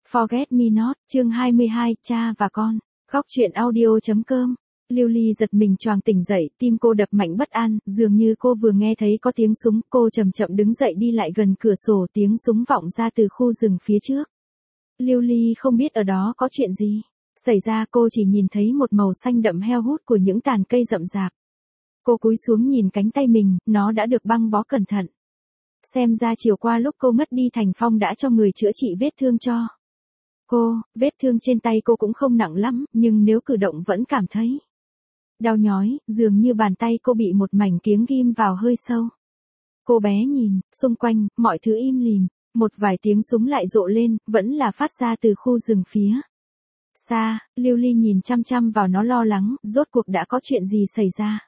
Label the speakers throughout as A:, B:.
A: Forget Me Not, chương 22, cha và con. Góc truyện audio.com. Lưu Ly giật mình choàng tỉnh dậy, tim cô đập mạnh bất an, dường như cô vừa nghe thấy có tiếng súng, cô chậm chậm đứng dậy đi lại gần cửa sổ, tiếng súng vọng ra từ khu rừng phía trước. Lưu Ly không biết ở đó có chuyện gì xảy ra, cô chỉ nhìn thấy một màu xanh đậm heo hút của những tàn cây rậm rạp. Cô cúi xuống nhìn cánh tay mình, nó đã được băng bó cẩn thận. Xem ra chiều qua lúc cô mất đi Thành Phong đã cho người chữa trị vết thương cho cô. Vết thương trên tay cô cũng không nặng lắm, nhưng nếu cử động vẫn cảm thấy đau nhói, dường như bàn tay cô bị một mảnh kiếm ghim vào hơi sâu. Cô bé nhìn xung quanh, mọi thứ im lìm, một vài tiếng súng lại rộ lên, vẫn là phát ra từ khu rừng phía xa. Lưu Ly nhìn chăm chăm vào nó lo lắng, rốt cuộc đã có chuyện gì xảy ra?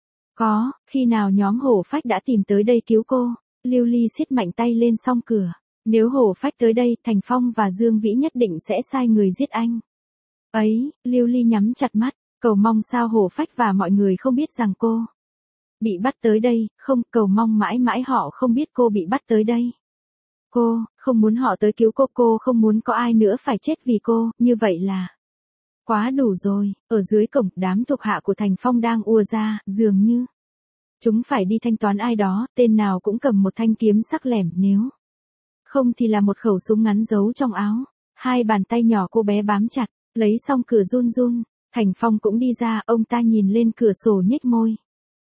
A: Khi nào nhóm hổ phách đã tìm tới đây cứu cô? Lưu Ly siết mạnh tay lên song cửa. Nếu hổ phách tới đây, Thành Phong và Dương Vĩ nhất định sẽ sai người giết anh ấy. Lưu Ly nhắm chặt mắt, cầu mong sao hổ phách và mọi người không biết rằng cô bị bắt tới đây, không, cầu mong mãi mãi họ không biết cô bị bắt tới đây. Cô không muốn họ tới cứu cô không muốn có ai nữa phải chết vì cô, như vậy là quá đủ rồi. Ở dưới cổng, đám thuộc hạ của Thành Phong đang ùa ra, dường như chúng phải đi thanh toán ai đó, tên nào cũng cầm một thanh kiếm sắc lẻm, nếu không thì là một khẩu súng ngắn giấu trong áo. Hai bàn tay nhỏ cô bé bám chặt, lấy xong cửa run run. Thành Phong cũng đi ra, ông ta nhìn lên cửa sổ nhếch môi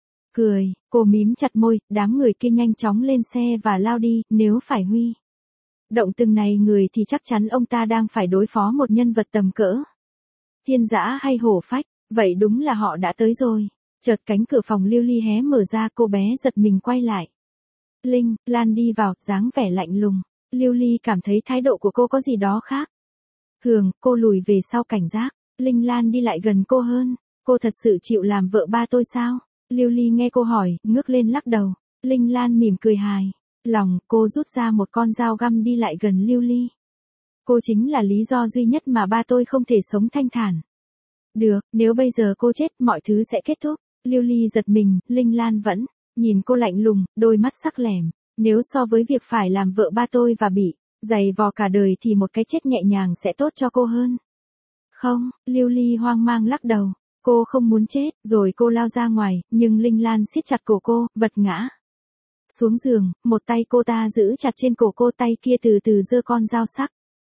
A: cười, cô mím chặt môi. Đám người kia nhanh chóng lên xe và lao đi, nếu phải huy động từng này người thì chắc chắn ông ta đang phải đối phó một nhân vật tầm cỡ Thiên Dã hay hổ phách. Vậy đúng là họ đã tới rồi. Chợt cánh cửa phòng Lưu Ly hé mở ra, cô bé giật mình quay lại. Linh Lan đi vào, dáng vẻ lạnh lùng. Lưu Ly cảm thấy thái độ của cô có gì đó khác thường, cô lùi về sau cảnh giác. Linh Lan đi lại gần cô hơn. Cô thật sự chịu làm vợ ba tôi sao? Lưu Ly nghe cô hỏi, ngước lên lắc đầu. Linh Lan mỉm cười hài lòng, cô rút ra một con dao găm đi lại gần Lưu Ly. Cô chính là lý do duy nhất mà ba tôi không thể sống thanh thản được, nếu bây giờ cô chết, mọi thứ sẽ kết thúc. Lưu Ly giật mình, Linh Lan vẫn nhìn cô lạnh lùng, đôi mắt sắc lẻm. Nếu so với việc phải làm vợ ba tôi và bị giày vò cả đời thì một cái chết nhẹ nhàng sẽ tốt cho cô hơn. Không, Lưu Ly hoang mang lắc đầu. Cô không muốn chết, rồi cô lao ra ngoài, nhưng Linh Lan siết chặt cổ cô, vật ngã xuống giường, một tay cô ta giữ chặt trên cổ cô, tay kia từ từ giơ con dao sắc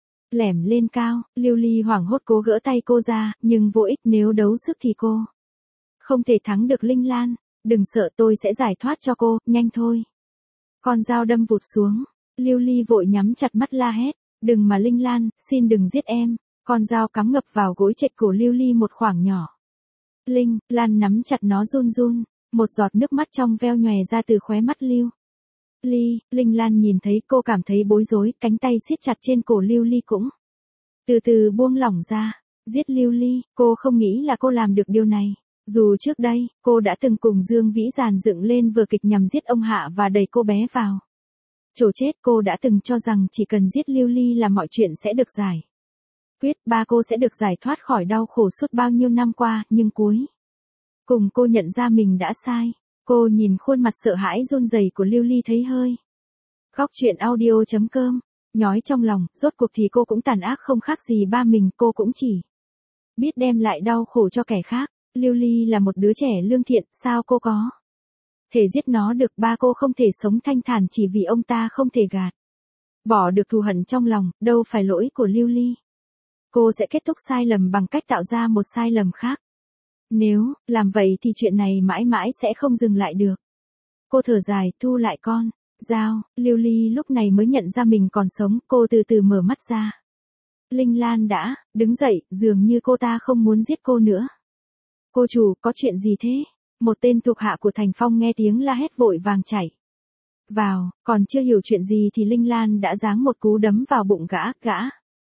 A: lẻm lên cao. Lưu Ly hoảng hốt cố gỡ tay cô ra, nhưng vô ích, nếu đấu sức thì cô không thể thắng được Linh Lan. Đừng sợ, tôi sẽ giải thoát cho cô, nhanh thôi. Con dao đâm vụt xuống. Lưu Ly vội nhắm chặt mắt la hét. Đừng mà Linh Lan, xin đừng giết em. Con dao cắm ngập vào gối chệch cổ Lưu Ly một khoảng nhỏ. Linh Lan nắm chặt nó run run. Một giọt nước mắt trong veo nhòe ra từ khóe mắt Lưu Ly. Linh Lan nhìn thấy cô cảm thấy bối rối, cánh tay siết chặt trên cổ Lưu Ly cũng từ từ buông lỏng ra. Giết Lưu Ly, cô không nghĩ là cô làm được điều này. Dù trước đây, cô đã từng cùng Dương Vĩ dàn dựng lên vở kịch nhằm giết ông Hạ và đẩy cô bé vào chỗ chết, cô đã từng cho rằng chỉ cần giết Lưu Ly là mọi chuyện sẽ được giải quyết, ba cô sẽ được giải thoát khỏi đau khổ suốt bao nhiêu năm qua, nhưng cuối cùng cô nhận ra mình đã sai. Cô nhìn khuôn mặt sợ hãi run rẩy của Lưu Ly thấy hơi góc truyện audio.com nhói trong lòng, rốt cuộc thì cô cũng tàn ác không khác gì ba mình, cô cũng chỉ biết đem lại đau khổ cho kẻ khác. Lưu Ly là một đứa trẻ lương thiện, sao cô có thể giết nó được? Ba cô không thể sống thanh thản chỉ vì ông ta không thể gạt bỏ được thù hận trong lòng, đâu phải lỗi của Lưu Ly. Cô sẽ kết thúc sai lầm bằng cách tạo ra một sai lầm khác. Nếu làm vậy thì chuyện này mãi mãi sẽ không dừng lại được. Cô thở dài, thu lại con dao. Lưu Ly lúc này mới nhận ra mình còn sống, cô từ từ mở mắt ra. Linh Lan đã đứng dậy, dường như cô ta không muốn giết cô nữa. Cô chủ, có chuyện gì thế? Một tên thuộc hạ của Thành Phong nghe tiếng la hét vội vàng chạy vào, còn chưa hiểu chuyện gì thì Linh Lan đã giáng một cú đấm vào bụng gã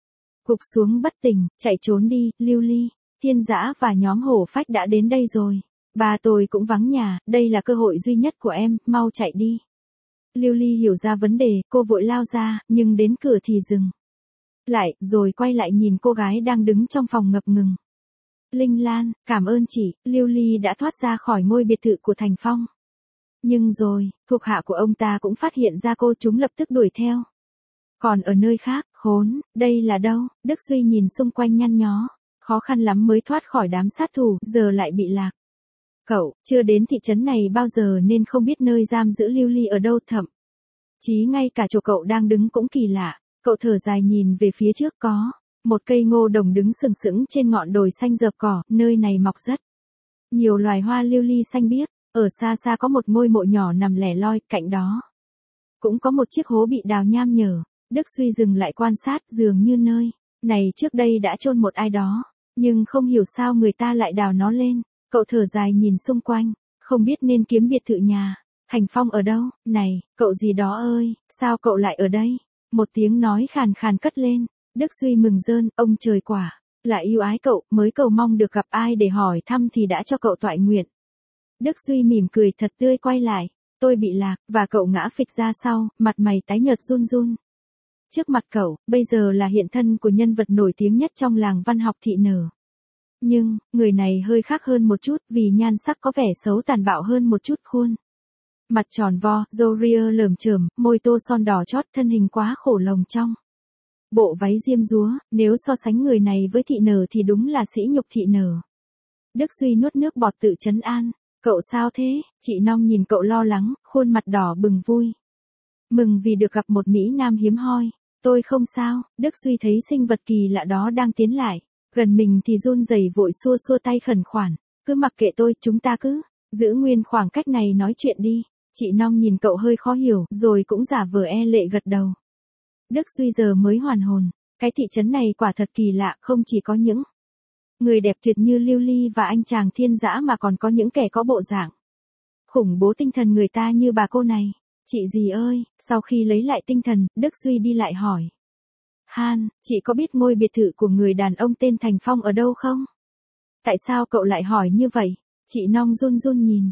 A: gục xuống bất tỉnh, chạy trốn đi. Lưu Ly, Thiên Dã và nhóm hổ phách đã đến đây rồi. Ba tôi cũng vắng nhà, đây là cơ hội duy nhất của em, mau chạy đi. Lưu Ly hiểu ra vấn đề, cô vội lao ra, nhưng đến cửa thì dừng lại, rồi quay lại nhìn cô gái đang đứng trong phòng ngập ngừng. Linh Lan, cảm ơn chị. Lưu Ly đã thoát ra khỏi ngôi biệt thự của Thành Phong. Nhưng rồi, thuộc hạ của ông ta cũng phát hiện ra cô, chúng lập tức đuổi theo. Còn ở nơi khác, Khốn, đây là đâu? Đức Duy nhìn xung quanh nhăn nhó. Khó khăn lắm mới thoát khỏi đám sát thủ, giờ lại bị lạc. Cậu, chưa đến thị trấn này bao giờ nên không biết nơi giam giữ Lưu Ly ở đâu, thậm chí ngay cả chỗ cậu đang đứng cũng kỳ lạ. Cậu thở dài nhìn về phía trước, có một cây ngô đồng đứng sừng sững trên ngọn đồi xanh rợp cỏ, nơi này mọc rất nhiều loài hoa lưu ly xanh biếc. Ở xa xa có một ngôi mộ nhỏ nằm lẻ loi, cạnh đó cũng có một chiếc hố bị đào nham nhở. Đức Duy dừng lại quan sát, dường như nơi này trước đây đã chôn một ai đó, nhưng không hiểu sao người ta lại đào nó lên. Cậu thở dài nhìn xung quanh, không biết nên kiếm biệt thự nhà Thành Phong ở đâu. Này, cậu gì đó ơi, sao cậu lại ở đây? Một tiếng nói khàn khàn cất lên. Đức Duy mừng rơn, ông trời quả là yêu ái cậu, mới cầu mong được gặp ai để hỏi thăm thì đã cho cậu toại nguyện. Đức Duy mỉm cười thật tươi quay lại. Tôi bị lạc, và cậu ngã phịch ra sau, mặt mày tái nhợt run run. Trước mặt cậu, bây giờ là hiện thân của nhân vật nổi tiếng nhất trong làng văn học thị nở. Nhưng, người này hơi khác hơn một chút vì nhan sắc có vẻ xấu tàn bạo hơn một chút, khuôn mặt tròn vo, râu ria lởm chởm, môi tô son đỏ chót, thân hình quá khổ lồng trong bộ váy diêm dúa. Nếu so sánh người này với thị nở thì đúng là sỉ nhục thị nở. Đức Duy nuốt nước bọt tự trấn an. Cậu sao thế? Chị Nong nhìn cậu lo lắng, khuôn mặt đỏ bừng vui mừng vì được gặp một mỹ nam hiếm hoi. Tôi không sao. Đức Duy thấy sinh vật kỳ lạ đó đang tiến lại gần mình thì run rẩy vội xua xua tay khẩn khoản. Cứ mặc kệ tôi, chúng ta cứ giữ nguyên khoảng cách này nói chuyện đi. Chị Nong nhìn cậu hơi khó hiểu, rồi cũng giả vờ e lệ gật đầu. Đức Duy giờ mới hoàn hồn. Cái thị trấn này quả thật kỳ lạ, không chỉ có những người đẹp tuyệt như Lưu Ly và anh chàng thiên dã mà còn có những kẻ có bộ dạng khủng bố tinh thần người ta như bà cô này. Chị gì ơi, sau khi lấy lại tinh thần, Đức Duy đi lại hỏi. Han, chị có biết ngôi biệt thự của người đàn ông tên Thành Phong ở đâu không? Tại sao cậu lại hỏi như vậy? Chị Nong run run nhìn.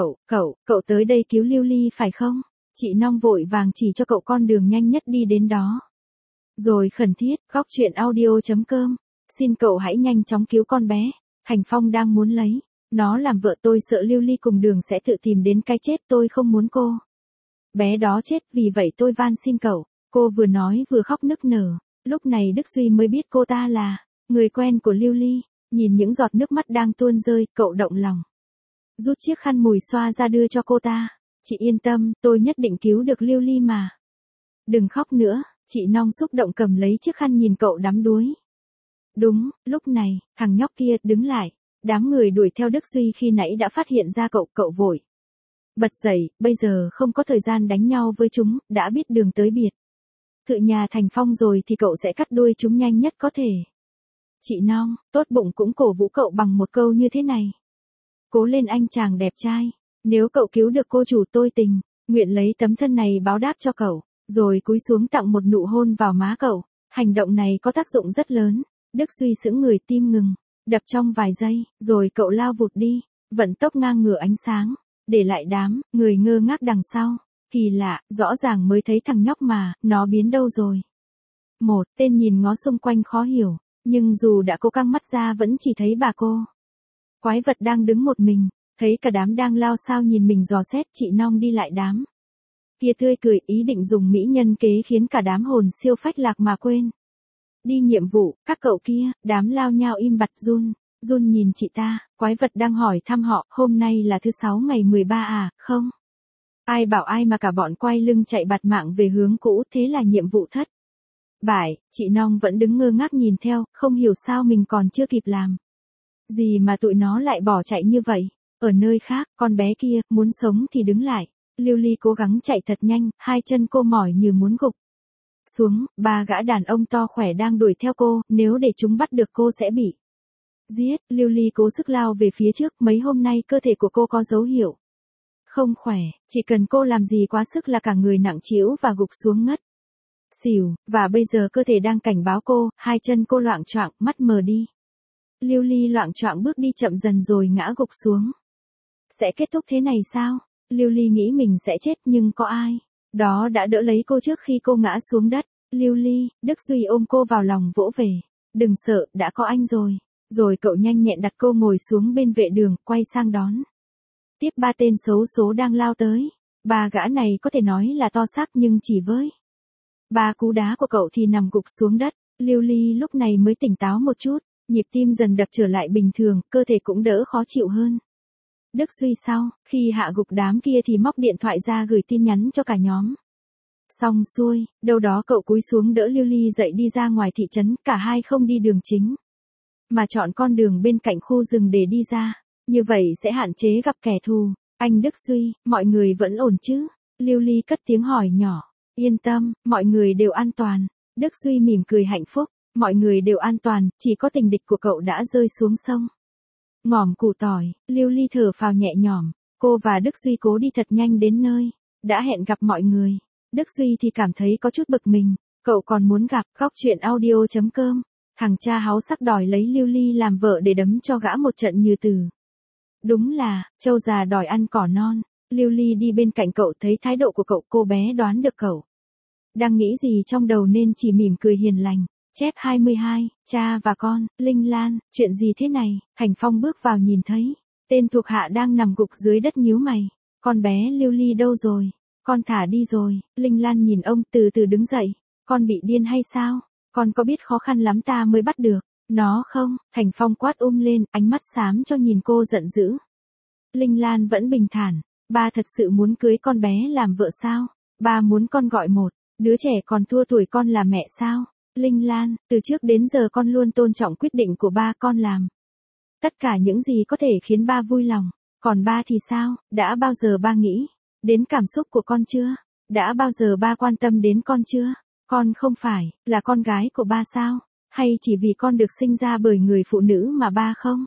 A: Cậu tới đây cứu Lưu Ly phải không? Chị Nong vội vàng chỉ cho cậu con đường nhanh nhất đi đến đó. Rồi khẩn thiết, góc truyện audio.com. Xin cậu hãy nhanh chóng cứu con bé. Thành Phong đang muốn lấy nó làm vợ, tôi sợ Lưu Ly cùng đường sẽ tự tìm đến cái chết, tôi không muốn cô bé đó chết, vì vậy tôi van xin cậu. Cô vừa nói vừa khóc nức nở. Lúc này Đức Duy mới biết cô ta là người quen của Lưu Ly. Nhìn những giọt nước mắt đang tuôn rơi, cậu động lòng rút chiếc khăn mùi xoa ra đưa cho cô ta. Chị yên tâm, tôi nhất định cứu được Lưu Ly mà. Đừng khóc nữa. Chị Nong xúc động cầm lấy chiếc khăn nhìn cậu đắm đuối. Đúng, lúc này, thằng nhóc kia đứng lại. Đám người đuổi theo Đức Duy khi nãy đã phát hiện ra cậu vội bật dậy, bây giờ không có thời gian đánh nhau với chúng, đã biết đường tới biệt thự nhà Thành Phong rồi thì cậu sẽ cắt đuôi chúng nhanh nhất có thể. Chị Nong, tốt bụng cũng cổ vũ cậu bằng một câu như thế này. Cố lên anh chàng đẹp trai, nếu cậu cứu được cô chủ tôi tình nguyện lấy tấm thân này báo đáp cho cậu. Rồi cúi xuống tặng một nụ hôn vào má cậu. Hành động này có tác dụng rất lớn. Đức Duy sững người, tim ngừng đập trong vài giây, rồi cậu lao vụt đi, vận tốc ngang ngửa ánh sáng, để lại đám người ngơ ngác đằng sau. Kỳ lạ, rõ ràng mới thấy thằng nhóc mà, nó biến đâu rồi? Một tên nhìn ngó xung quanh khó hiểu, nhưng dù đã cố căng mắt ra vẫn chỉ thấy bà cô quái vật đang đứng một mình. Thấy cả đám đang lao sao nhìn mình dò xét, chị Nong đi lại đám kia tươi cười, ý định dùng mỹ nhân kế khiến cả đám hồn siêu phách lạc mà quên đi nhiệm vụ. Các cậu kia, đám lao nhao im bặt, run nhìn chị ta. Quái vật đang hỏi thăm họ, hôm nay là thứ 6 ngày 13 à, không? Ai bảo ai mà cả bọn quay lưng chạy bạt mạng về hướng cũ, thế là nhiệm vụ thất bại. Chị Nong vẫn đứng ngơ ngác nhìn theo, không hiểu sao mình còn chưa kịp làm gì mà tụi nó lại bỏ chạy như vậy. Ở nơi khác, con bé kia, muốn sống thì đứng lại. Lưu Ly cố gắng chạy thật nhanh, hai chân cô mỏi như muốn gục xuống. Ba gã đàn ông to khỏe đang đuổi theo cô, nếu để chúng bắt được cô sẽ bị giết. Lưu Ly cố sức lao về phía trước, mấy hôm nay cơ thể của cô có dấu hiệu không khỏe, chỉ cần cô làm gì quá sức là cả người nặng trĩu và gục xuống ngất xỉu, và bây giờ cơ thể đang cảnh báo cô, hai chân cô loạng choạng, mắt mờ đi. Lưu Ly loạng choạng bước đi chậm dần rồi ngã gục xuống. Sẽ kết thúc thế này sao? Lưu Ly nghĩ mình sẽ chết, nhưng có ai đó đã đỡ lấy cô trước khi cô ngã xuống đất. Lưu Ly, Đức Duy ôm cô vào lòng vỗ về. Đừng sợ, đã có anh rồi. Rồi cậu nhanh nhẹn đặt cô ngồi xuống bên vệ đường, quay sang đón tiếp ba tên xấu số đang lao tới. Ba gã này có thể nói là to xác nhưng chỉ với Ba cú đá của cậu thì nằm gục xuống đất, Lưu Ly lúc này mới tỉnh táo một chút, nhịp tim dần đập trở lại bình thường, cơ thể cũng đỡ khó chịu hơn. Đức Duy sau, khi hạ gục đám kia thì móc điện thoại ra gửi tin nhắn cho cả nhóm. Xong xuôi, đâu đó cậu cúi xuống đỡ Lưu Ly dậy đi ra ngoài thị trấn, cả hai không đi đường chính, mà chọn con đường bên cạnh khu rừng để đi ra, như vậy sẽ hạn chế gặp kẻ thù. Anh Đức Duy, mọi người vẫn ổn chứ? Lưu Ly cất tiếng hỏi nhỏ. Yên tâm, mọi người đều an toàn. Đức Duy mỉm cười hạnh phúc, mọi người đều an toàn, chỉ có tình địch của cậu đã rơi xuống sông. Ngỏm củ tỏi, Lưu Ly thở phào nhẹ nhõm, cô và Đức Duy cố đi thật nhanh đến nơi, đã hẹn gặp mọi người. Đức Duy thì cảm thấy có chút bực mình, cậu còn muốn gặp. Góc chuyện audio.com. Thằng cha háu sắc đòi lấy Lưu Ly làm vợ để đấm cho gã một trận như từ. Đúng là, trâu già đòi ăn cỏ non. Lưu Ly đi bên cạnh cậu thấy thái độ của cậu, cô bé đoán được cậu đang nghĩ gì trong đầu nên chỉ mỉm cười hiền lành. Chép 22, cha và con. Linh Lan, chuyện gì thế này? Thành Phong bước vào nhìn thấy tên thuộc hạ đang nằm gục dưới đất nhíu mày. Con bé Lưu Ly đâu rồi? Con thả đi rồi. Linh Lan nhìn ông từ từ đứng dậy. Con bị điên hay sao? Con có biết khó khăn lắm ta mới bắt được nó không? Thành Phong quát lên, ánh mắt xám cho nhìn cô giận dữ. Linh Lan vẫn bình thản. Ba thật sự muốn cưới con bé làm vợ sao? Ba muốn con gọi một đứa trẻ còn thua tuổi con là mẹ sao? Linh Lan, từ trước đến giờ con luôn tôn trọng quyết định của ba, con làm tất cả những gì có thể khiến ba vui lòng. Còn ba thì sao? Đã bao giờ ba nghĩ đến cảm xúc của con chưa? Đã bao giờ ba quan tâm đến con chưa? Con không phải là con gái của ba sao? Hay chỉ vì con được sinh ra bởi người phụ nữ mà ba không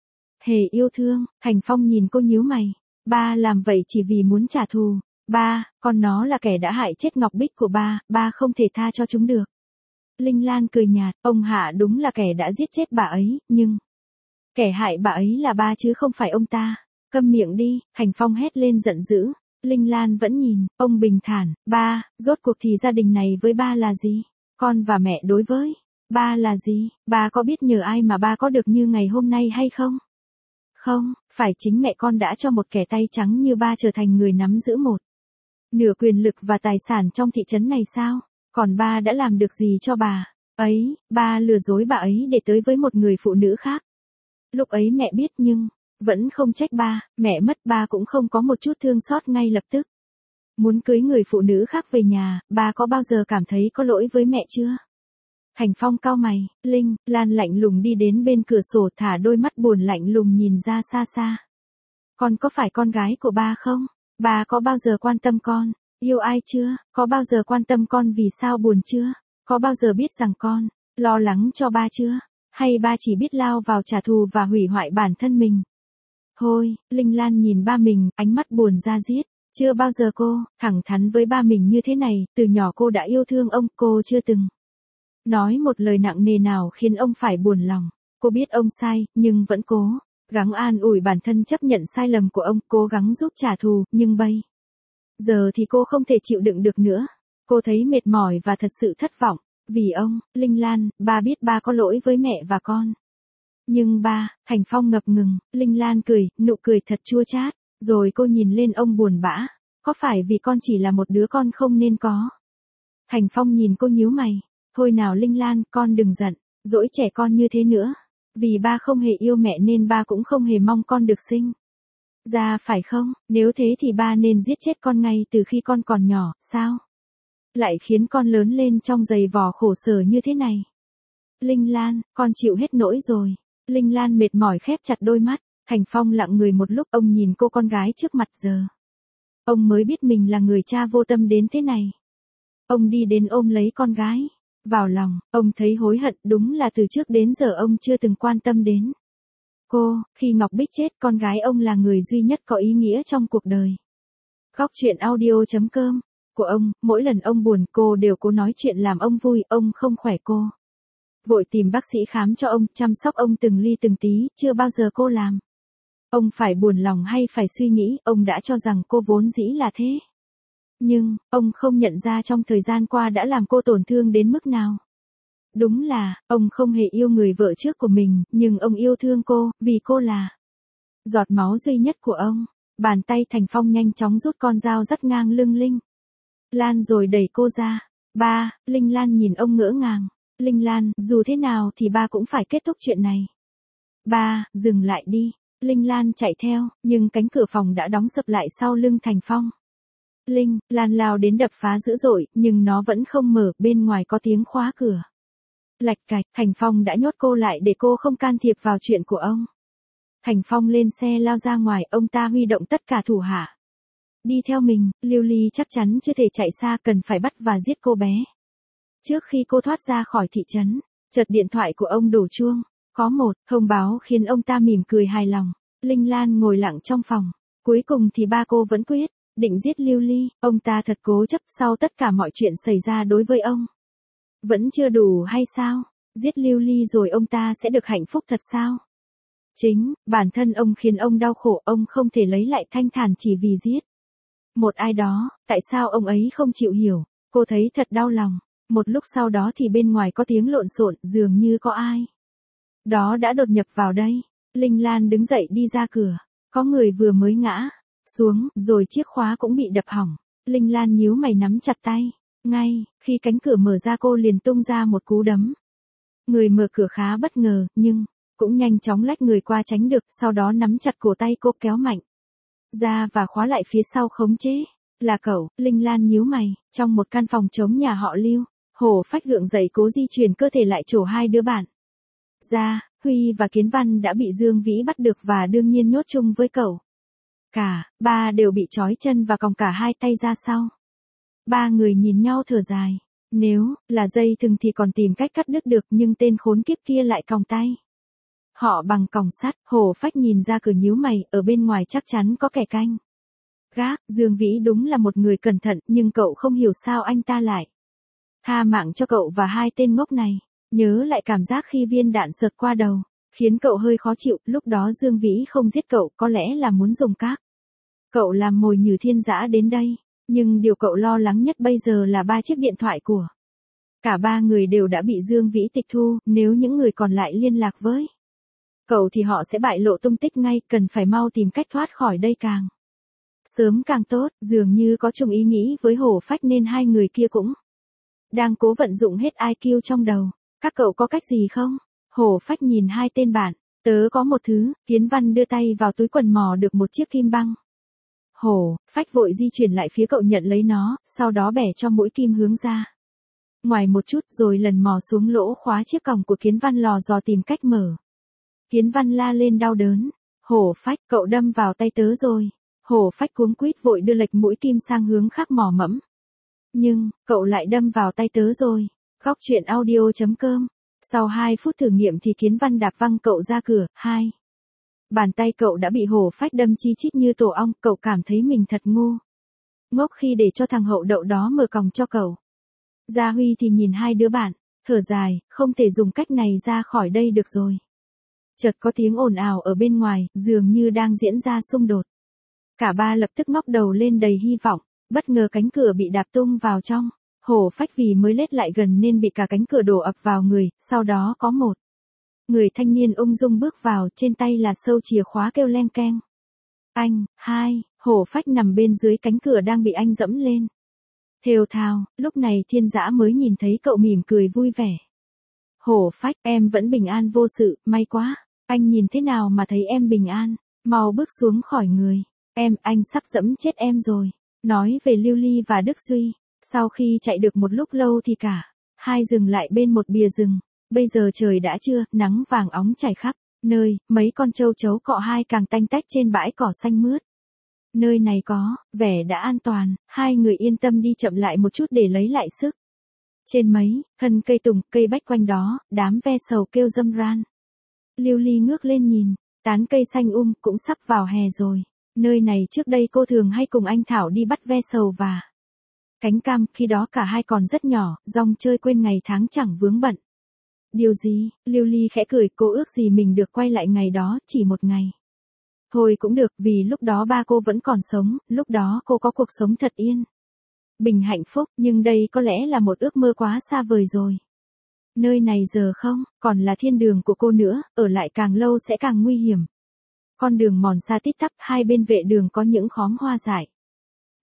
A: hề yêu thương? Thành Phong nhìn cô nhíu mày. Ba làm vậy chỉ vì muốn trả thù. Ba, con nó là kẻ đã hại chết Ngọc Bích của ba không thể tha cho chúng được. Linh Lan cười nhạt, ông Hạ đúng là kẻ đã giết chết bà ấy, nhưng kẻ hại bà ấy là ba chứ không phải ông ta. Câm miệng đi, Thành Phong hét lên giận dữ. Linh Lan vẫn nhìn, ông bình thản, ba, rốt cuộc thì gia đình này với ba là gì? Con và mẹ đối với ba là gì? Ba có biết nhờ ai mà ba có được như ngày hôm nay hay không? Không, phải chính mẹ con đã cho một kẻ tay trắng như ba trở thành người nắm giữ một nửa quyền lực và tài sản trong thị trấn này sao? Còn ba đã làm được gì cho bà ấy? Ba lừa dối bà ấy để tới với một người phụ nữ khác. Lúc ấy mẹ biết nhưng vẫn không trách ba, mẹ mất ba cũng không có một chút thương xót ngay lập tức. Muốn cưới người phụ nữ khác về nhà, ba có bao giờ cảm thấy có lỗi với mẹ chưa? Thành Phong cau mày, Linh Lan lạnh lùng đi đến bên cửa sổ, thả đôi mắt buồn lạnh lùng nhìn ra xa xa. Con có phải con gái của ba không? Ba có bao giờ quan tâm con yêu ai chưa? Có bao giờ quan tâm con vì sao buồn chưa? Có bao giờ biết rằng con lo lắng cho ba chưa? Hay ba chỉ biết lao vào trả thù và hủy hoại bản thân mình? Thôi, Linh Lan nhìn ba mình, ánh mắt buồn da diết. Chưa bao giờ cô thẳng thắn với ba mình như thế này, từ nhỏ cô đã yêu thương ông, cô chưa từng nói một lời nặng nề nào khiến ông phải buồn lòng. Cô biết ông sai, nhưng vẫn cố gắng an ủi bản thân chấp nhận sai lầm của ông, cố gắng giúp trả thù, nhưng bây giờ thì cô không thể chịu đựng được nữa. Cô thấy mệt mỏi và thật sự thất vọng. Vì ông, Linh Lan, ba biết ba có lỗi với mẹ và con. Nhưng ba, Thành Phong ngập ngừng, Linh Lan cười, nụ cười thật chua chát. Rồi cô nhìn lên ông buồn bã. Có phải vì con chỉ là một đứa con không nên có? Thành Phong nhìn cô nhíu mày. Thôi nào Linh Lan, con đừng giận, dỗi trẻ con như thế nữa. Vì ba không hề yêu mẹ nên ba cũng không hề mong con được sinh ra phải không? Nếu thế thì ba nên giết chết con ngay từ khi con còn nhỏ, sao? Lại khiến con lớn lên trong giày vò khổ sở như thế này. Linh Lan, con chịu hết nỗi rồi. Linh Lan mệt mỏi khép chặt đôi mắt. Thành Phong lặng người một lúc, ông nhìn cô con gái trước mặt giờ. Ông mới biết mình là người cha vô tâm đến thế này. Ông đi đến ôm lấy con gái vào lòng, ông thấy hối hận, đúng là từ trước đến giờ ông chưa từng quan tâm đến cô. Khi Ngọc Bích chết, con gái ông là người duy nhất có ý nghĩa trong cuộc đời. Góc chuyện audio.com của ông, mỗi lần ông buồn, cô đều cố nói chuyện làm ông vui, ông không khỏe cô vội tìm bác sĩ khám cho ông, chăm sóc ông từng ly từng tí, chưa bao giờ cô làm ông phải buồn lòng hay phải suy nghĩ, ông đã cho rằng cô vốn dĩ là thế. Nhưng, ông không nhận ra trong thời gian qua đã làm cô tổn thương đến mức nào. Đúng là, ông không hề yêu người vợ trước của mình, nhưng ông yêu thương cô, vì cô là giọt máu duy nhất của ông. Bàn tay Thành Phong nhanh chóng rút con dao dắt ngang lưng Linh Lan rồi đẩy cô ra. Ba, Linh Lan nhìn ông ngỡ ngàng. Linh Lan, dù thế nào thì ba cũng phải kết thúc chuyện này. Ba, dừng lại đi. Linh Lan chạy theo, nhưng cánh cửa phòng đã đóng sập lại sau lưng Thành Phong. Linh Lan lao đến đập phá dữ dội, nhưng nó vẫn không mở, bên ngoài có tiếng khóa cửa. Lạch cạch, Thành Phong đã nhốt cô lại để cô không can thiệp vào chuyện của ông. Thành Phong lên xe lao ra ngoài, ông ta huy động tất cả thủ hạ. Đi theo mình, Lưu Ly chắc chắn chưa thể chạy xa, cần phải bắt và giết cô bé. Trước khi cô thoát ra khỏi thị trấn, chợt điện thoại của ông đổ chuông. Có một thông báo khiến ông ta mỉm cười hài lòng. Linh Lan ngồi lặng trong phòng. Cuối cùng thì ba cô vẫn quyết định giết Lưu Ly. Ông ta thật cố chấp sau tất cả mọi chuyện xảy ra đối với ông. Vẫn chưa đủ hay sao? Giết Lưu Ly rồi ông ta sẽ được hạnh phúc thật sao? Chính bản thân ông khiến ông đau khổ, ông không thể lấy lại thanh thản chỉ vì giết một ai đó. Tại sao ông ấy không chịu hiểu? Cô thấy thật đau lòng. Một lúc sau đó thì bên ngoài có tiếng lộn xộn, dường như có ai đó đã đột nhập vào đây. Linh Lan đứng dậy đi ra cửa. Có người vừa mới ngã xuống, rồi chiếc khóa cũng bị đập hỏng. Linh Lan nhíu mày nắm chặt tay. Ngay khi cánh cửa mở ra cô liền tung ra một cú đấm. Người mở cửa khá bất ngờ, nhưng cũng nhanh chóng lách người qua tránh được, sau đó nắm chặt cổ tay cô kéo mạnh ra và khóa lại phía sau khống chế. Là cậu. Linh Lan nhíu mày. Trong một căn phòng trống nhà họ Lưu, Hổ Phách gượng dậy cố di chuyển cơ thể lại chỗ hai đứa bạn. Huy và Kiến Văn đã bị Dương Vĩ bắt được và đương nhiên nhốt chung với cậu. Cả ba đều bị trói chân và còng cả hai tay ra sau. Ba người nhìn nhau thở dài. Nếu là dây thừng thì còn tìm cách cắt đứt được, nhưng tên khốn kiếp kia lại còng tay họ bằng còng sắt. Hổ Phách nhìn ra cửa nhíu mày, ở bên ngoài chắc chắn có kẻ canh gác. Dương Vĩ đúng là một người cẩn thận, nhưng cậu không hiểu sao anh ta lại tha mạng cho cậu và hai tên ngốc này. Nhớ lại cảm giác khi viên đạn sượt qua đầu, khiến cậu hơi khó chịu. Lúc đó Dương Vĩ không giết cậu, có lẽ là muốn dùng các cậu làm mồi nhử thiên dã đến đây. Nhưng điều cậu lo lắng nhất bây giờ là 3 chiếc điện thoại của cả ba người đều đã bị Dương Vĩ tịch thu. Nếu những người còn lại liên lạc với cậu thì họ sẽ bại lộ tung tích ngay. Cần phải mau tìm cách thoát khỏi đây càng sớm càng tốt. Dường như có chung ý nghĩ với Hổ Phách nên hai người kia cũng đang cố vận dụng hết IQ trong đầu. Các cậu có cách gì không? Hổ Phách nhìn hai tên bạn. Tớ có một thứ. Kiến Văn đưa tay vào túi quần mò được một chiếc kim băng. Hổ Phách vội di chuyển lại phía cậu nhận lấy nó, sau đó bẻ cho mũi kim hướng ra ngoài một chút, rồi lần mò xuống lỗ khóa chiếc còng của Kiến Văn lò dò tìm cách mở. Kiến Văn la lên đau đớn. Hổ Phách, cậu đâm vào tay tớ rồi. Hổ Phách cuống quýt vội đưa lệch mũi kim sang hướng khác mò mẫm. Nhưng, cậu lại đâm vào tay tớ rồi. Góc truyện audio.com. Sau 2 phút thử nghiệm thì Kiến Văn đạp văng cậu ra cửa. Bàn tay cậu đã bị Hổ Phách đâm chi chít như tổ ong. Cậu cảm thấy mình thật ngu ngốc khi để cho thằng hậu đậu đó mở còng cho cậu. Gia Huy thì nhìn hai đứa bạn, thở dài, không thể dùng cách này ra khỏi đây được rồi. Chợt có tiếng ồn ào ở bên ngoài, dường như đang diễn ra xung đột. Cả ba lập tức ngóc đầu lên đầy hy vọng. Bất ngờ cánh cửa bị đạp tung vào trong. Hổ Phách vì mới lết lại gần nên bị cả cánh cửa đổ ập vào người. Sau đó có một người thanh niên ung dung bước vào, trên tay là sâu chìa khóa kêu leng keng. Hổ Phách nằm bên dưới cánh cửa đang bị anh dẫm lên thều thào. Lúc này Thiên Dã mới nhìn thấy cậu mỉm cười vui vẻ. Hổ Phách, em vẫn bình an vô sự, may quá. Anh nhìn thế nào mà thấy em bình an? Mau bước xuống khỏi người. Anh sắp dẫm chết em rồi. Nói về Lưu Ly và Đức Duy. Sau khi chạy được một lúc lâu thì cả hai dừng lại bên một bìa rừng. Bây giờ trời đã trưa, nắng vàng óng chảy khắp nơi, mấy con trâu chấu cọ hai càng tanh tách trên bãi cỏ xanh mướt. Nơi này có vẻ đã an toàn, hai người yên tâm đi chậm lại một chút để lấy lại sức. Trên mấy thân cây tùng, cây bách quanh đó, đám ve sầu kêu râm ran. Lưu Ly ngước lên nhìn, tán cây xanh cũng sắp vào hè rồi. Nơi này trước đây cô thường hay cùng anh Thảo đi bắt ve sầu và cánh cam, khi đó cả hai còn rất nhỏ, rong chơi quên ngày tháng chẳng vướng bận. Điều gì? Lưu Ly khẽ cười, cô ước gì mình được quay lại ngày đó, chỉ một ngày. Thôi cũng được, vì lúc đó ba cô vẫn còn sống, lúc đó cô có cuộc sống thật yên bình hạnh phúc, nhưng đây có lẽ là một ước mơ quá xa vời rồi. Nơi này giờ không còn là thiên đường của cô nữa, ở lại càng lâu sẽ càng nguy hiểm. Con đường mòn xa tít tắp, hai bên vệ đường có những khóm hoa dại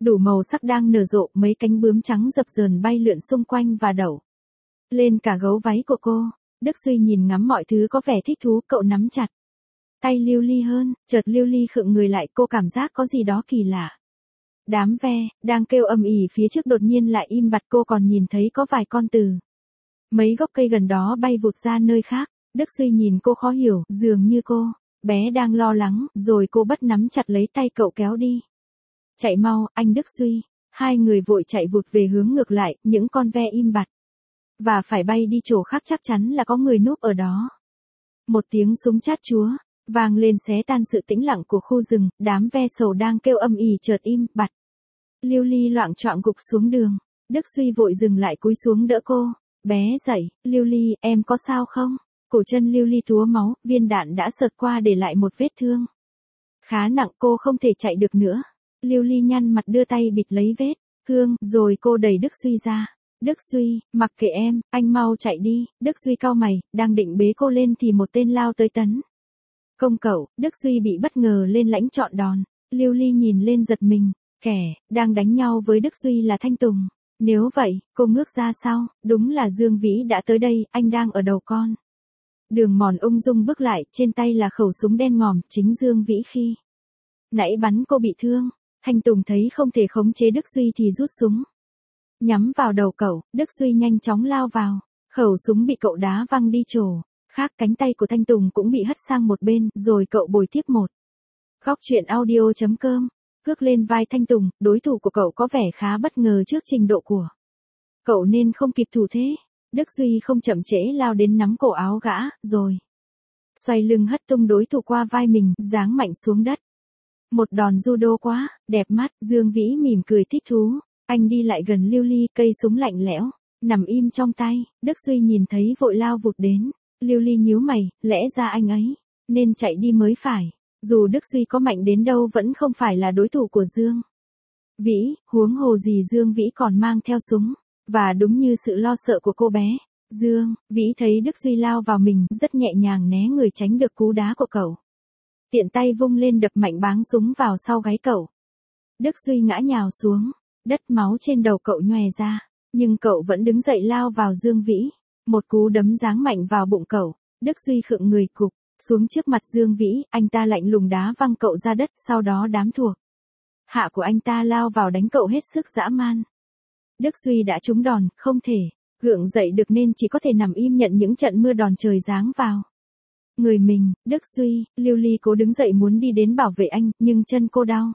A: đủ màu sắc đang nở rộ, mấy cánh bướm trắng dập dờn bay lượn xung quanh và đậu lên cả gấu váy của cô. Đức Duy nhìn ngắm mọi thứ có vẻ thích thú, cậu nắm chặt tay Lưu Ly hơn, chợt Lưu Ly khựng người lại, cô cảm giác có gì đó kỳ lạ. Đám ve, đang kêu ầm ĩ phía trước đột nhiên lại im bặt, cô còn nhìn thấy có vài con từ mấy gốc cây gần đó bay vụt ra nơi khác. Đức Duy nhìn cô khó hiểu, dường như cô bé đang lo lắng, rồi cô bất nắm chặt lấy tay cậu kéo đi. Chạy mau, anh Đức Duy. Hai người vội chạy vụt về hướng ngược lại, những con ve im bặt và phải bay đi chỗ khác, chắc chắn là có người núp ở đó. Một tiếng súng chát chúa vang lên xé tan sự tĩnh lặng của khu rừng, đám ve sầu đang kêu ầm ĩ chợt im bặt. Lưu Ly loạng choạng gục xuống đường. Đức Duy vội dừng lại cúi xuống đỡ cô. Bé dậy, Lưu Ly, em có sao không? Cổ chân Lưu Ly túa máu, viên đạn đã xẹt qua để lại một vết thương khá nặng, cô không thể chạy được nữa. Lưu Ly nhăn mặt đưa tay bịt lấy vết thương, rồi cô đẩy Đức Duy ra. Đức Duy, mặc kệ em, anh mau chạy đi. Đức Duy cau mày, đang định bế cô lên thì một tên lao tới tấn công cậu. Đức Duy bị bất ngờ lên lãnh trọn đòn. Lưu Ly nhìn lên giật mình, kẻ đang đánh nhau với Đức Duy là Thanh Tùng. Nếu vậy, cô ngước ra sau, đúng là Dương Vĩ đã tới đây, anh đang ở đầu con đường mòn ung dung bước lại, trên tay là khẩu súng đen ngòm, chính Dương Vĩ khi nãy bắn cô bị thương. Thanh Tùng thấy không thể khống chế Đức Duy thì rút súng nhắm vào đầu cậu. Đức Duy nhanh chóng lao vào, khẩu súng bị cậu đá văng đi chỗ khác, cánh tay của Thanh Tùng cũng bị hất sang một bên, rồi cậu bồi tiếp một góc truyện audio.com, cước lên vai Thanh Tùng. Đối thủ của cậu có vẻ khá bất ngờ trước trình độ của cậu nên không kịp thủ thế. Đức Duy không chậm trễ lao đến nắm cổ áo gã, rồi xoay lưng hất tung đối thủ qua vai mình, giáng mạnh xuống đất. Một đòn judo quá đẹp mắt. Dương Vĩ mỉm cười thích thú. Anh đi lại gần Lưu Ly, cây súng lạnh lẽo nằm im trong tay. Đức Duy nhìn thấy vội lao vụt đến. Lưu Ly nhíu mày, lẽ ra anh ấy nên chạy đi mới phải. Dù Đức Duy có mạnh đến đâu vẫn không phải là đối thủ của Dương Vĩ, huống hồ gì Dương Vĩ còn mang theo súng. Và đúng như sự lo sợ của cô bé, Dương Vĩ thấy Đức Duy lao vào mình, rất nhẹ nhàng né người tránh được cú đá của cậu. Tiện tay vung lên đập mạnh báng súng vào sau gáy cậu. Đức Duy ngã nhào xuống, đất máu trên đầu cậu nhòe ra, nhưng cậu vẫn đứng dậy lao vào Dương Vĩ. Một cú đấm giáng mạnh vào bụng cậu. Đức Duy khựng người cụp xuống trước mặt Dương Vĩ, anh ta lạnh lùng đá văng cậu ra đất, sau đó đám thuộc hạ của anh ta lao vào đánh cậu hết sức dã man. Đức Duy đã trúng đòn, không thể gượng dậy được nên chỉ có thể nằm im nhận những trận mưa đòn trời giáng vào người mình. Đức Duy, Lưu Ly cố đứng dậy muốn đi đến bảo vệ anh, nhưng chân cô đau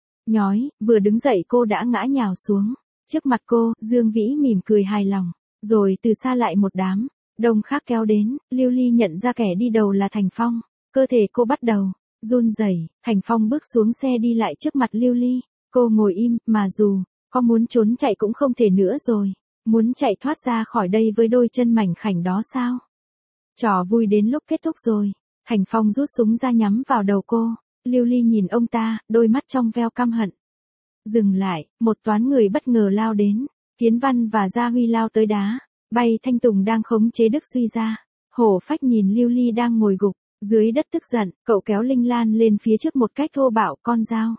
A: nhói, vừa đứng dậy cô đã ngã nhào xuống. Trước mặt cô, Dương Vĩ mỉm cười hài lòng, rồi từ xa lại một đám đông khác kéo đến. Lưu Ly nhận ra kẻ đi đầu là Thành Phong. Cơ thể cô bắt đầu run rẩy. Thành Phong bước xuống xe đi lại trước mặt Lưu Ly. Cô ngồi im, mà dù có muốn trốn chạy cũng không thể nữa rồi. Muốn chạy thoát ra khỏi đây với đôi chân mảnh khảnh đó sao? Trò vui đến lúc kết thúc rồi. Thành Phong rút súng ra nhắm vào đầu cô. Lưu Ly nhìn ông ta, đôi mắt trong veo căm hận. Dừng lại, một toán người bất ngờ lao đến. Kiến Văn và Gia Huy lao tới đá bay Thanh Tùng đang khống chế Đức Duy ra. Hổ Phách nhìn Lưu Ly đang ngồi gục dưới đất tức giận, cậu kéo Linh Lan lên phía trước một cách thô bạo, con dao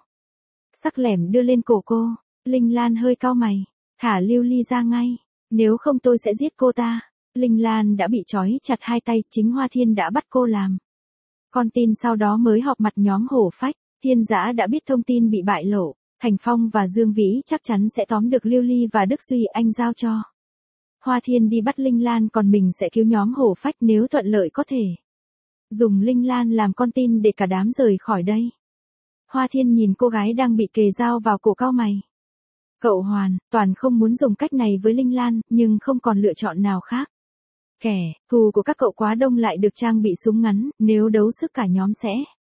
A: sắc lẻm đưa lên cổ cô. Linh Lan hơi cau mày, thả Lưu Ly ra ngay, nếu không tôi sẽ giết cô ta. Linh Lan đã bị trói chặt hai tay, chính Hoa Thiên đã bắt cô làm con tin, sau đó mới họp mặt nhóm Hổ Phách. Thiên Dã đã biết thông tin bị bại lộ, Thành Phong và Dương Vĩ chắc chắn sẽ tóm được Lưu Ly và Đức Duy, anh giao cho Hoa Thiên đi bắt Linh Lan, còn mình sẽ cứu nhóm Hổ Phách nếu thuận lợi có thể dùng Linh Lan làm con tin để cả đám rời khỏi đây. Hoa Thiên nhìn cô gái đang bị kề dao vào cổ cau mày. Cậu hoàn toàn không muốn dùng cách này với Linh Lan, nhưng không còn lựa chọn nào khác. Kẻ thù của các cậu quá đông lại được trang bị súng ngắn, nếu đấu sức cả nhóm sẽ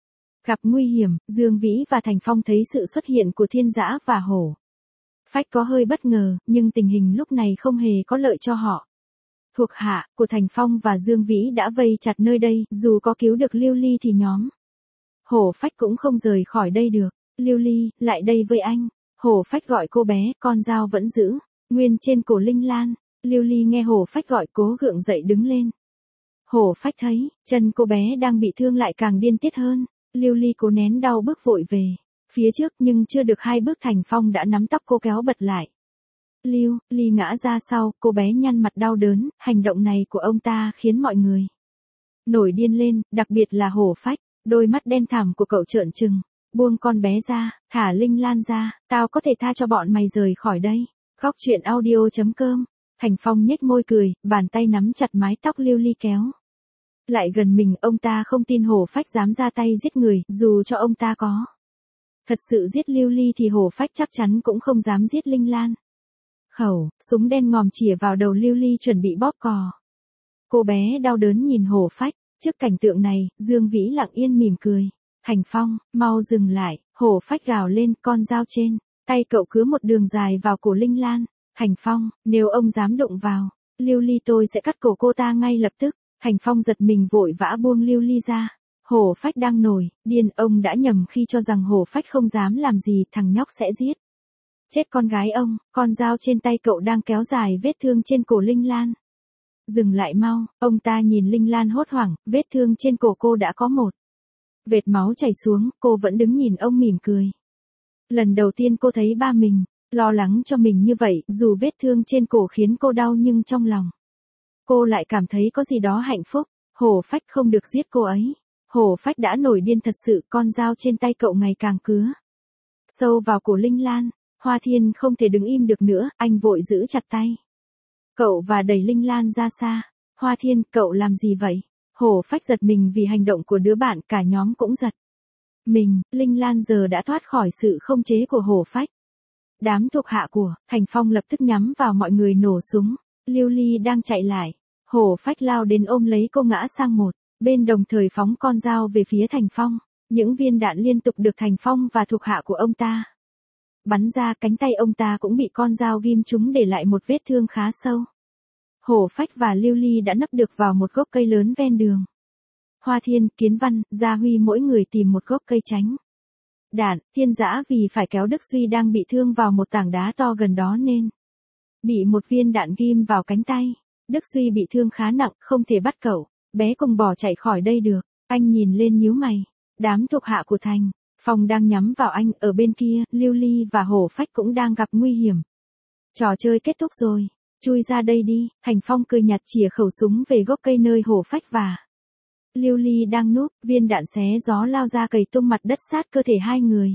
A: gặp nguy hiểm. Dương Vĩ và Thành Phong thấy sự xuất hiện của Thiên Dã và Hổ Phách có hơi bất ngờ, nhưng tình hình lúc này không hề có lợi cho họ. Thuộc hạ của Thành Phong và Dương Vĩ đã vây chặt nơi đây, dù có cứu được Lưu Ly thì nhóm Hổ Phách cũng không rời khỏi đây được. Lưu Ly, lại đây với anh. Hổ Phách gọi cô bé, con dao vẫn giữ nguyên trên cổ Linh Lan. Lưu Ly nghe Hổ Phách gọi cố gượng dậy đứng lên. Hổ Phách thấy chân cô bé đang bị thương lại càng điên tiết hơn. Lưu Ly cố nén đau bước vội về phía trước nhưng chưa được 2 bước Thành Phong đã nắm tóc cô kéo bật lại. Lưu Ly ngã ra sau, cô bé nhăn mặt đau đớn, hành động này của ông ta khiến mọi người nổi điên lên, đặc biệt là Hổ Phách, đôi mắt đen thẳm của cậu trợn trừng, buông con bé ra, thả Linh Lan ra, tao có thể tha cho bọn mày rời khỏi đây. Khóc chuyện audio.com. Thành Phong nhếch môi cười, bàn tay nắm chặt mái tóc Lưu Ly kéo lại gần mình, ông ta không tin Hổ Phách dám ra tay giết người, dù cho ông ta có thật sự giết Lưu Ly thì Hổ Phách chắc chắn cũng không dám giết Linh Lan. Khẩu, súng đen ngòm chĩa vào đầu Lưu Ly chuẩn bị bóp cò. Cô bé đau đớn nhìn Hổ Phách, trước cảnh tượng này, Dương Vĩ lặng yên mỉm cười. Thành Phong, mau dừng lại, Hổ Phách gào lên, con dao trên tay cậu cứa một đường dài vào cổ Linh Lan. Thành Phong, nếu ông dám đụng vào Lưu Ly tôi sẽ cắt cổ cô ta ngay lập tức. Thành Phong giật mình vội vã buông Lưu Ly ra. Hổ Phách đang nổi điên, ông đã nhầm khi cho rằng Hổ Phách không dám làm gì, thằng nhóc sẽ giết chết con gái ông. Con dao trên tay cậu đang kéo dài vết thương trên cổ Linh Lan. Dừng lại mau, ông ta nhìn Linh Lan hốt hoảng, vết thương trên cổ cô đã có một vệt máu chảy xuống, cô vẫn đứng nhìn ông mỉm cười. Lần đầu tiên cô thấy ba mình lo lắng cho mình như vậy, dù vết thương trên cổ khiến cô đau nhưng trong lòng cô lại cảm thấy có gì đó hạnh phúc. Hổ Phách không được giết cô ấy. Hổ Phách đã nổi điên thật sự, con dao trên tay cậu ngày càng cứa sâu vào cổ Linh Lan. Hoa Thiên không thể đứng im được nữa, anh vội giữ chặt tay cậu và đẩy Linh Lan ra xa. Hoa Thiên, cậu làm gì vậy? Hổ Phách giật mình vì hành động của đứa bạn, cả nhóm cũng giật mình. Linh Lan giờ đã thoát khỏi sự không chế của Hổ Phách. Đám thuộc hạ của Thành Phong lập tức nhắm vào mọi người nổ súng. Lưu Ly đang chạy lại. Hổ Phách lao đến ôm lấy cô ngã sang một bên, đồng thời phóng con dao về phía Thành Phong. Những viên đạn liên tục được Thành Phong và thuộc hạ của ông ta bắn ra, cánh tay ông ta cũng bị con dao ghim trúng để lại một vết thương khá sâu. Hổ Phách và Lưu Ly đã nấp được vào một gốc cây lớn ven đường. Hoa Thiên, Kiến Văn, Gia Huy mỗi người tìm một gốc cây tránh đạn. Thiên Dã vì phải kéo Đức Duy đang bị thương vào một tảng đá to gần đó nên bị một viên đạn ghim vào cánh tay. Đức Duy bị thương khá nặng, không thể bắt cậu bé cùng bỏ chạy khỏi đây được. Anh nhìn lên nhíu mày. Đám thuộc hạ của Thành Phong đang nhắm vào anh, ở bên kia, Lưu Ly và Hổ Phách cũng đang gặp nguy hiểm. Trò chơi kết thúc rồi, chui ra đây đi. Thành Phong cười nhạt chĩa khẩu súng về gốc cây nơi Hổ Phách và Lưu Ly đang núp, viên đạn xé gió lao ra cày tung mặt đất sát cơ thể hai người.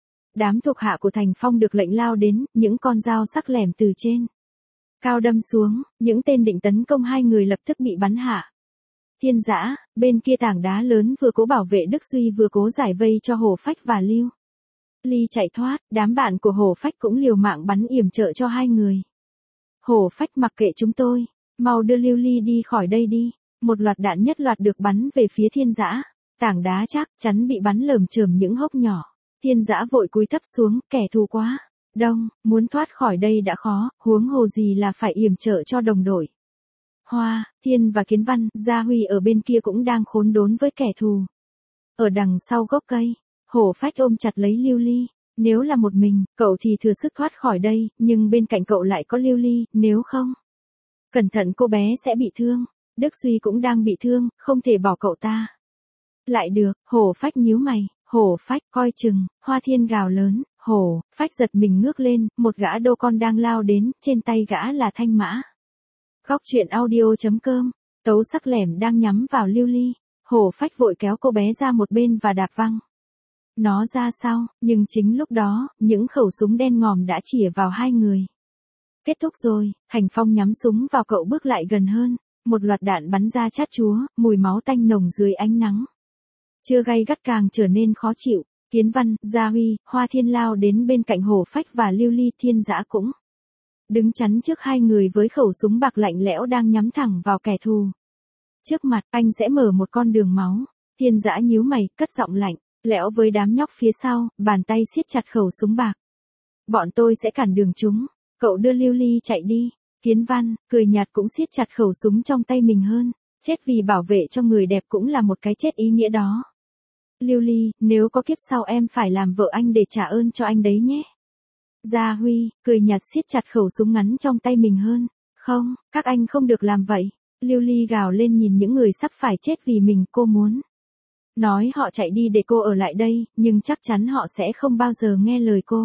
A: Đám thuộc hạ của Thành Phong được lệnh lao đến, những con dao sắc lẻm từ trên cao đâm xuống, những tên định tấn công hai người lập tức bị bắn hạ. Thiên Dã, bên kia tảng đá lớn vừa cố bảo vệ Đức Duy vừa cố giải vây cho Hổ Phách và Lưu Ly chạy thoát, đám bạn của Hổ Phách cũng liều mạng bắn yểm trợ cho hai người. Hổ Phách, mặc kệ chúng tôi, mau đưa Lưu Ly đi khỏi đây đi. Một loạt đạn nhất loạt được bắn về phía Thiên Dã. Tảng đá chắc chắn bị bắn lởm chởm những hốc nhỏ. Thiên Dã vội cúi thấp xuống, kẻ thù quá đông, muốn thoát khỏi đây đã khó, huống hồ gì là phải yểm trợ cho đồng đội. Hoa Thiên và Kiến Văn, Gia Huy ở bên kia cũng đang khốn đốn với kẻ thù. Ở đằng sau gốc cây, Hổ Phách ôm chặt lấy Lưu Ly. Nếu là một mình, cậu thì thừa sức thoát khỏi đây, nhưng bên cạnh cậu lại có Lưu Ly, nếu không cẩn thận cô bé sẽ bị thương. Đức Duy cũng đang bị thương, không thể bỏ cậu ta lại được. Hổ Phách nhíu mày. Hổ Phách, coi chừng. Hoa Thiên gào lớn. Hổ Phách giật mình ngước lên, một gã đô con đang lao đến, trên tay gã là thanh mã. Khóc chuyện audio.com. Tấu sắc lẻm đang nhắm vào Lưu Ly. Hổ Phách vội kéo cô bé ra một bên và đạp văng nó ra sau, nhưng chính lúc đó, những khẩu súng đen ngòm đã chĩa vào hai người. Kết thúc rồi. Thành Phong nhắm súng vào cậu bước lại gần hơn. Một loạt đạn bắn ra chát chúa, mùi máu tanh nồng dưới ánh nắng chưa gay gắt càng trở nên khó chịu. Kiến Văn, Gia Huy, Hoa Thiên lao đến bên cạnh Hổ Phách và Lưu Ly. Thiên Dã cũng đứng chắn trước hai người với khẩu súng bạc lạnh lẽo đang nhắm thẳng vào kẻ thù. Trước mặt, anh sẽ mở một con đường máu. Thiên Dã nhíu mày, cất giọng lạnh lẽo với đám nhóc phía sau, bàn tay siết chặt khẩu súng bạc. Bọn tôi sẽ cản đường chúng. Cậu đưa Lưu Ly chạy đi. Kiến Văn, cười nhạt cũng siết chặt khẩu súng trong tay mình hơn. Chết vì bảo vệ cho người đẹp cũng là một cái chết ý nghĩa đó. Lưu Ly, nếu có kiếp sau em phải làm vợ anh để trả ơn cho anh đấy nhé. Gia Huy, cười nhạt siết chặt khẩu súng ngắn trong tay mình hơn. Không, các anh không được làm vậy. Lưu Ly gào lên nhìn những người sắp phải chết vì mình, cô muốn Nói họ chạy đi để cô ở lại đây, nhưng chắc chắn họ sẽ không bao giờ nghe lời cô.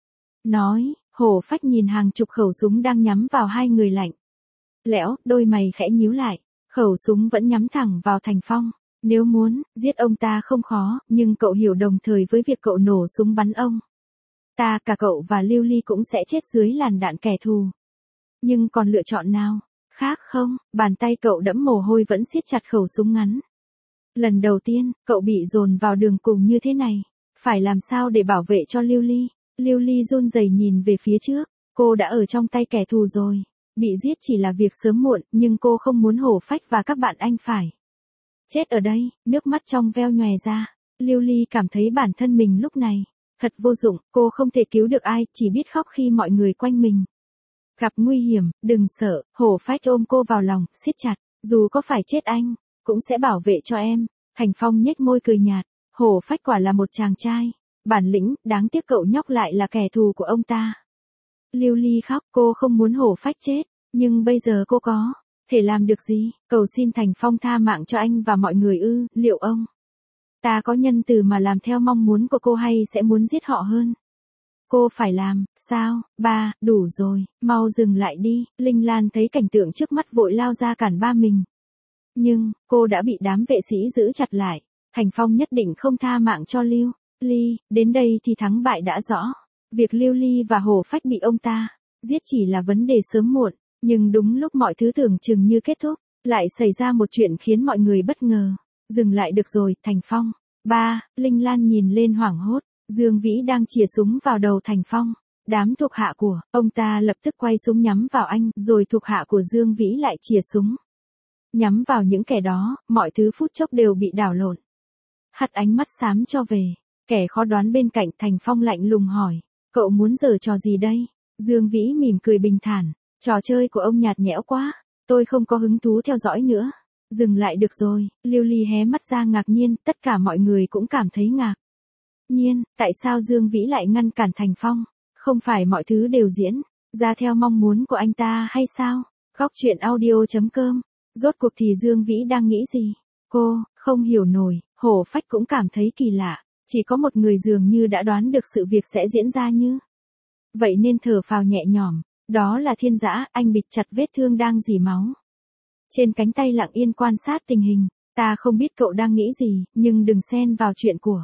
A: Nói, Hổ Phách nhìn hàng chục khẩu súng đang nhắm vào hai người lạnh lẽo, đôi mày khẽ nhíu lại. Khẩu súng vẫn nhắm thẳng vào Thành Phong. Nếu muốn, giết ông ta không khó, nhưng cậu hiểu đồng thời với việc cậu nổ súng bắn ông ta, cả cậu và Lưu Ly cũng sẽ chết dưới làn đạn kẻ thù. Nhưng còn lựa chọn nào khác không? Bàn tay cậu đẫm mồ hôi vẫn siết chặt khẩu súng ngắn. Lần đầu tiên, cậu bị dồn vào đường cùng như thế này. Phải làm sao để bảo vệ cho Lưu Ly? Lưu Ly run rẩy nhìn về phía trước. Cô đã ở trong tay kẻ thù rồi. Bị giết chỉ là việc sớm muộn, nhưng cô không muốn Hổ Phách và các bạn anh phải chết ở đây. Nước mắt trong veo nhòe ra. Lưu Ly cảm thấy bản thân mình lúc này thật vô dụng, cô không thể cứu được ai, chỉ biết khóc khi mọi người quanh mình gặp nguy hiểm. Đừng sợ, Hổ Phách ôm cô vào lòng, siết chặt. Dù có phải chết anh cũng sẽ bảo vệ cho em. Thành Phong nhếch môi cười nhạt. Hổ Phách quả là một chàng trai bản lĩnh, đáng tiếc cậu nhóc lại là kẻ thù của ông ta. Lưu Ly khóc, cô không muốn Hổ Phách chết, nhưng bây giờ cô có thể làm được gì? Cầu xin Thành Phong tha mạng cho anh và mọi người ư? Liệu ông ta có nhân từ mà làm theo mong muốn của cô hay sẽ muốn giết họ hơn? Cô phải làm sao? Ba, đủ rồi, mau dừng lại đi. Linh Lan thấy cảnh tượng trước mắt vội lao ra cản ba mình. Nhưng, cô đã bị đám vệ sĩ giữ chặt lại. Thành Phong nhất định không tha mạng cho Lưu Ly, đến đây thì thắng bại đã rõ. Việc Lưu Ly và Hổ Phách bị ông ta giết chỉ là vấn đề sớm muộn, nhưng đúng lúc mọi thứ tưởng chừng như kết thúc, lại xảy ra một chuyện khiến mọi người bất ngờ. Dừng lại được rồi, Thành Phong. Ba, Linh Lan nhìn lên hoảng hốt, Dương Vĩ đang chĩa súng vào đầu Thành Phong. Đám thuộc hạ của ông ta lập tức quay súng nhắm vào anh, rồi thuộc hạ của Dương Vĩ lại chĩa súng nhắm vào những kẻ đó, mọi thứ phút chốc đều bị đảo lộn. Hắt ánh mắt xám cho về, kẻ khó đoán bên cạnh Thành Phong lạnh lùng hỏi, cậu muốn giở trò gì đây? Dương Vĩ mỉm cười bình thản, trò chơi của ông nhạt nhẽo quá, tôi không có hứng thú theo dõi nữa. Dừng lại được rồi. Lưu Ly hé mắt ra ngạc nhiên, tất cả mọi người cũng cảm thấy ngạc nhiên, tại sao Dương Vĩ lại ngăn cản Thành Phong? Không phải mọi thứ đều diễn ra theo mong muốn của anh ta hay sao? Góc truyện audio.com. Rốt cuộc thì Dương Vĩ đang nghĩ gì? Cô không hiểu nổi. Hổ Phách cũng cảm thấy kỳ lạ, chỉ có một người dường như đã đoán được sự việc sẽ diễn ra như vậy nên thở phào nhẹ nhõm. Đó là Thiên Dã, anh bịt chặt vết thương đang rỉ máu trên cánh tay, lặng yên quan sát tình hình. Ta không biết cậu đang nghĩ gì, nhưng đừng xen vào chuyện của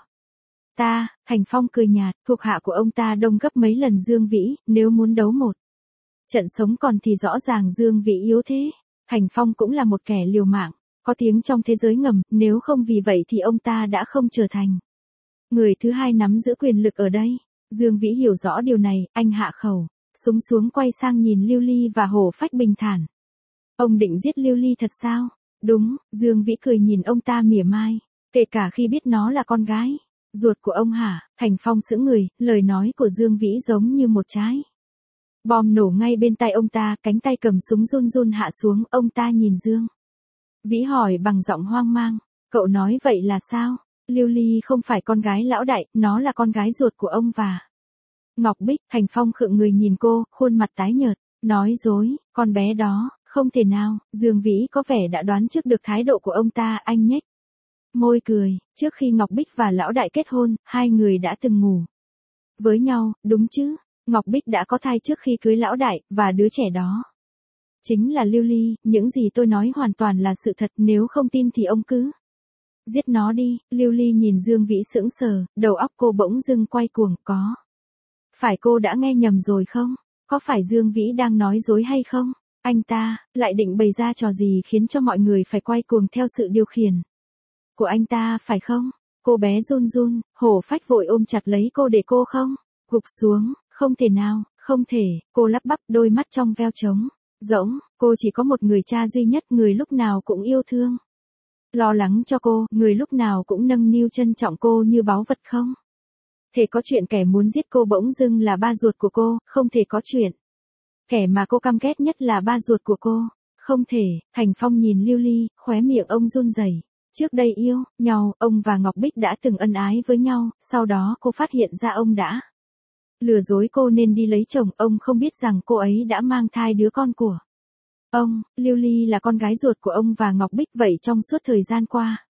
A: ta. Thành Phong cười nhạt, thuộc hạ của ông ta đông gấp mấy lần Dương Vĩ, nếu muốn đấu một trận sống còn thì rõ ràng Dương Vĩ yếu thế. Thành Phong cũng là một kẻ liều mạng, có tiếng trong thế giới ngầm, nếu không vì vậy thì ông ta đã không trở thành người thứ hai nắm giữ quyền lực ở đây. Dương Vĩ hiểu rõ điều này, anh hạ khẩu súng xuống, quay sang nhìn Lưu Ly và Hổ Phách bình thản. Ông định giết Lưu Ly thật sao? Đúng, Dương Vĩ cười nhìn ông ta mỉa mai, kể cả khi biết nó là con gái ruột của ông hả? Thành Phong sững người, lời nói của Dương Vĩ giống như một trái bom nổ ngay bên tai ông ta, cánh tay cầm súng run run hạ xuống. Ông ta nhìn Dương Vĩ hỏi bằng giọng hoang mang, cậu nói vậy là sao? Lưu Ly không phải con gái lão đại, nó là con gái ruột của ông và Ngọc Bích. Thành Phong khựng người nhìn cô, khuôn mặt tái nhợt, nói dối, con bé đó, không thể nào. Dương Vĩ có vẻ đã đoán trước được thái độ của ông ta, anh nhếch môi cười, trước khi Ngọc Bích và lão đại kết hôn, hai người đã từng ngủ với nhau, đúng chứ? Ngọc Bích đã có thai trước khi cưới lão đại, và đứa trẻ đó chính là Lưu Ly. Những gì tôi nói hoàn toàn là sự thật, nếu không tin thì ông cứ giết nó đi. Lưu Ly nhìn Dương Vĩ sững sờ, đầu óc cô bỗng dưng quay cuồng, có phải cô đã nghe nhầm rồi không? Có phải Dương Vĩ đang nói dối hay không? Anh ta lại định bày ra trò gì khiến cho mọi người phải quay cuồng theo sự điều khiển của anh ta phải không? Cô bé run run, Hổ Phách vội ôm chặt lấy cô để cô không gục xuống. Không thể nào, không thể. Cô lắp bắp, đôi mắt trong veo trống rỗng. Cô chỉ có một người cha duy nhất, người lúc nào cũng yêu thương, lo lắng cho cô, người lúc nào cũng nâng niu trân trọng cô như báu vật. Không thể có chuyện kẻ muốn giết cô bỗng dưng là ba ruột của cô, không thể có chuyện kẻ mà cô căm ghét nhất là ba ruột của cô, không thể. Thành Phong nhìn Lưu Ly, khóe miệng ông run rẩy. Trước đây yêu nhau, ông và Ngọc Bích đã từng ân ái với nhau, sau đó cô phát hiện ra ông đã lừa dối cô nên đi lấy chồng. Ông không biết rằng cô ấy đã mang thai đứa con của ông. Lưu Ly là con gái ruột của ông và Ngọc Bích, vậy trong suốt thời gian qua,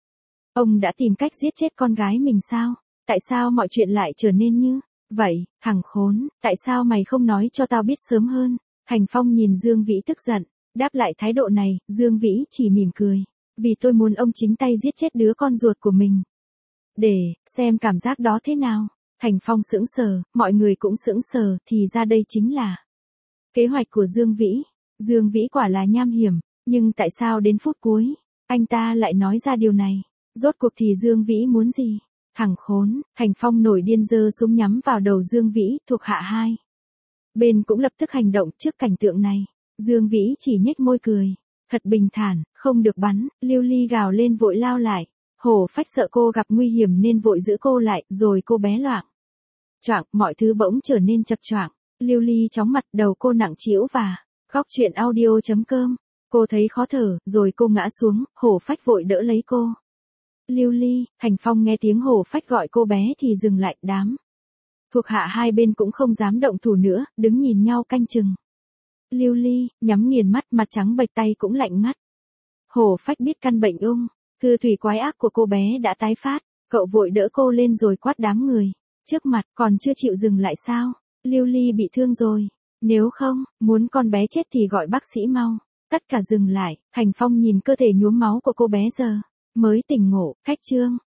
A: Ông đã tìm cách giết chết con gái mình sao? Tại sao mọi chuyện lại trở nên như vậy? Thằng khốn, tại sao mày không nói cho tao biết sớm hơn? Thành Phong nhìn Dương Vĩ tức giận, đáp lại thái độ này, Dương Vĩ chỉ mỉm cười. Vì tôi muốn ông chính tay giết chết đứa con ruột của mình. Để xem cảm giác đó thế nào. Thành Phong sững sờ, mọi người cũng sững sờ, thì ra đây chính là kế hoạch của Dương Vĩ. Dương Vĩ quả là nham hiểm, nhưng tại sao đến phút cuối, anh ta lại nói ra điều này? Rốt cuộc thì Dương Vĩ muốn gì? Thằng khốn, Thành Phong nổi điên giơ súng nhắm vào đầu Dương Vĩ, thuộc hạ hai bên cũng lập tức hành động trước cảnh tượng này. Dương Vĩ chỉ nhếch môi cười, thật bình thản, không được bắn. Lưu Ly gào lên vội lao lại. Hổ Phách sợ cô gặp nguy hiểm nên vội giữ cô lại, rồi cô bé loạng choạng, mọi thứ bỗng trở nên chập choạng. Lưu Ly chóng mặt, đầu cô nặng trĩu và khóc. Chuyện audio.com. Cô thấy khó thở, rồi cô ngã xuống, Hổ Phách vội đỡ lấy cô. Lưu Ly, Thành Phong nghe tiếng Hổ Phách gọi cô bé thì dừng lại, đám thuộc hạ hai bên cũng không dám động thủ nữa, đứng nhìn nhau canh chừng. Lưu Ly, nhắm nghiền mắt, mặt trắng bệch, tay cũng lạnh ngắt. Hổ Phách biết căn bệnh ung thư thủy quái ác của cô bé đã tái phát, cậu vội đỡ cô lên rồi quát đám người trước mặt, còn chưa chịu dừng lại sao? Lưu Ly bị thương rồi, nếu không, muốn con bé chết thì gọi bác sĩ mau. Tất cả dừng lại, Thành Phong nhìn cơ thể nhuốm máu của cô bé giờ mới tỉnh ngộ, khách Trương.